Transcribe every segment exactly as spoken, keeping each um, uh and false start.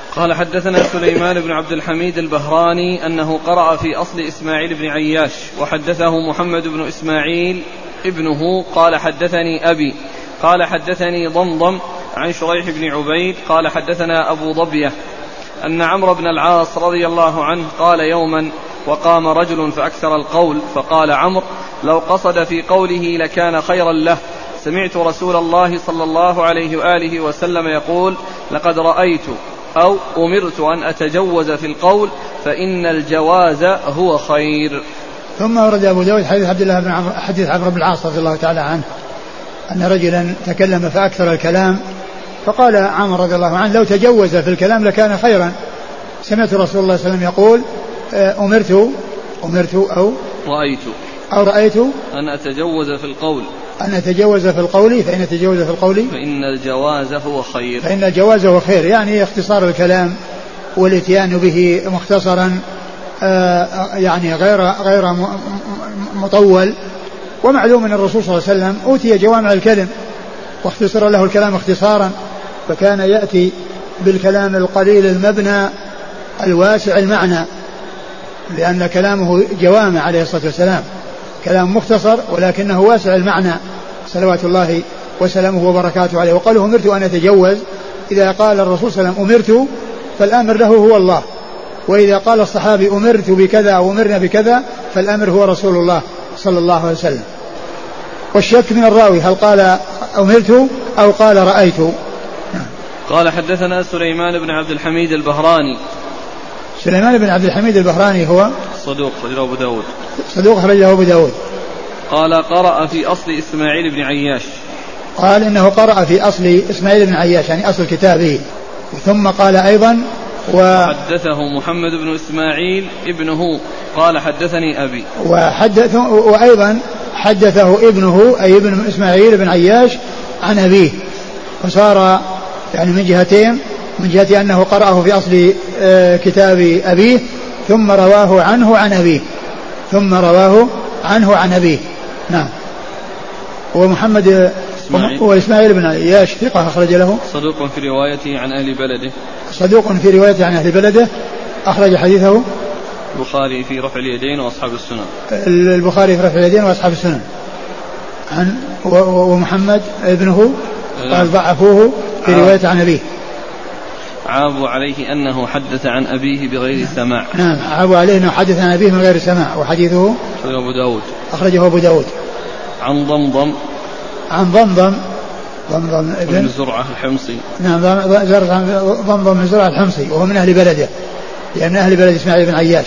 قال حدثنا سليمان بن عبد الحميد البهراني أنه قرأ في أصل إسماعيل بن عياش وحدثه محمد بن إسماعيل ابنه قال حدثني أبي قال حدثني ضمضم عن شريح بن عبيد قال حدثنا أبو ضبية أن عمرو بن العاص رضي الله عنه قال يوما وقام رجل فأكثر القول فقال عمرو لو قصد في قوله لكان خيرا له سمعت رسول الله صلى الله عليه وآله وسلم يقول لقد رأيت أو أمرت أن أتجوز في القول فإن الجواز هو خير. ثم ورد أبو داود حديث عبد الله بن عمرو حديث عمرو بن العاص رضي الله تعالى عنه أن رجلا تكلم فأكثر الكلام فقال عمرو رضي الله عنه لو تجوز في الكلام لكان خيرا سمعت رسول الله صلى الله عليه وسلم يقول أمرت أمرت أو رأيت أو رأيت أن أتجوز في القول أن أتجوز في القول فإن أتجوز في القول فإن الجواز هو خير فإن الجواز هو خير يعني اختصار الكلام والاتيان به مختصرا يعني غير غير مطول. ومعلوم أن الرسول صلى الله عليه وسلم أوتي جوامع الكلم واختصر له الكلام اختصارا فكان يأتي بالكلام القليل المبنى الواسع المعنى لأن كلامه جوامع عليه الصلاة والسلام كلام مختصر ولكنه واسع المعنى صلوات الله وسلامه وبركاته عليه. وقاله أمرت أن أتجوز إذا قال الرسول صلى الله عليه وسلم أمرت فالأمر له هو الله وإذا قال الصحابي أمرت بكذا أو أمرنا بكذا فالأمر هو رسول الله صلى الله عليه وسلم. والشك من الراوي هل قال أمرت أو قال رأيت. قال حدثنا سليمان بن عبد الحميد البهراني. سليمان بن عبد الحميد البهراني هو صدوق أخرجه أبو داود صدوق أخرجه أبو داود. قال قرأ في أصل إسماعيل بن عياش قال إنه قرأ في أصل إسماعيل بن عياش يعني أصل كتابه. ثم قال أيضا وحدثه محمد بن إسماعيل ابنه قال حدثني أبي وحدث وأيضا حدثه ابنه أي ابن إسماعيل بن عياش عن أبيه فصار يعني من جهتين من جهة أنه قرأه في أصل كتاب أبيه ثم رواه عنه عن أبيه ثم رواه عنه عن أبيه. نعم. ومحمد وإسماعيل بن عياش ثقة أخرج له صدوق في روايته عن أهل بلده صدوق في روايته عن أهل بلده أخرج حديثه البخاري في رفع اليدين وأصحاب السنن البخاري في رفع اليدين وأصحاب السنن. عن ومحمد ابنه قال ضعفوه في رواية عن أبيه. عابوا عليه أنه حدث عن أبيه بغير سماع. نعم عابوا عليه أنه حدث عن أبيه من غير سماع وحديثه أخرجه أبو داود أخرجه أبو داود. عن ضمضم عن ضمضم ضمضم ابن زرعة الحمصي. نعم ضمضم بن زرعة الحمصي وهو من أهل بلده لأن أهل بلد إسماعيل بن عياش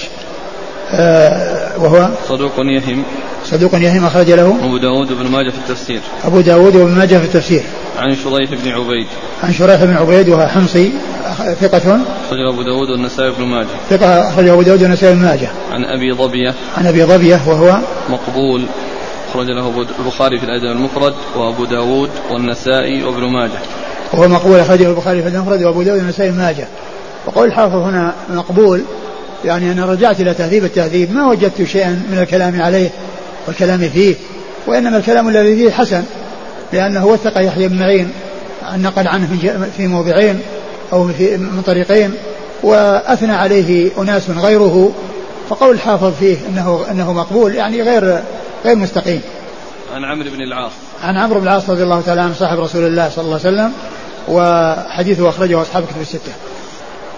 آه وهو صدوق يهم صدوق يهم أخرج له أبو داود وابن ماجه في التفسير أبو داود وابن ماجه في التفسير. عن شريح بن عبيد عن شريح بن عبيد وهو حمصي ثقة أخرجه أبو داود والنسائي بن ماجه ثقة أخرجه أبو داود والنسائي بن ماجه. عن أبي ضبية عن أبي ضبية وهو مقبول أخرج له البخاري في الأدب المفرد وأبو داود والنسائي وابن ماجه وهو مقبول أخرجه البخاري في الأدب المفرد وأبو داود والنسائي بن ماجه. وقول الحافظ هنا مقبول يعني أنا رجعت إلى تهذيب التهذيب ما وجدت شيئا من الكلام عليه والكلام فيه وإنما الكلام الذي فيه حسن لأنه وثق يحيى بن معين نقل عنه في موضعين أو في من طريقين وأثنى عليه أناس غيره فقول الحافظ فيه أنه أنه مقبول يعني غير غير مستقيم. عن عمرو بن العاص عن عمرو بن العاص رضي الله تعالى عنه صاحب رسول الله صلى الله عليه وسلم وحديثه أخرجه أصحاب كتب الستة.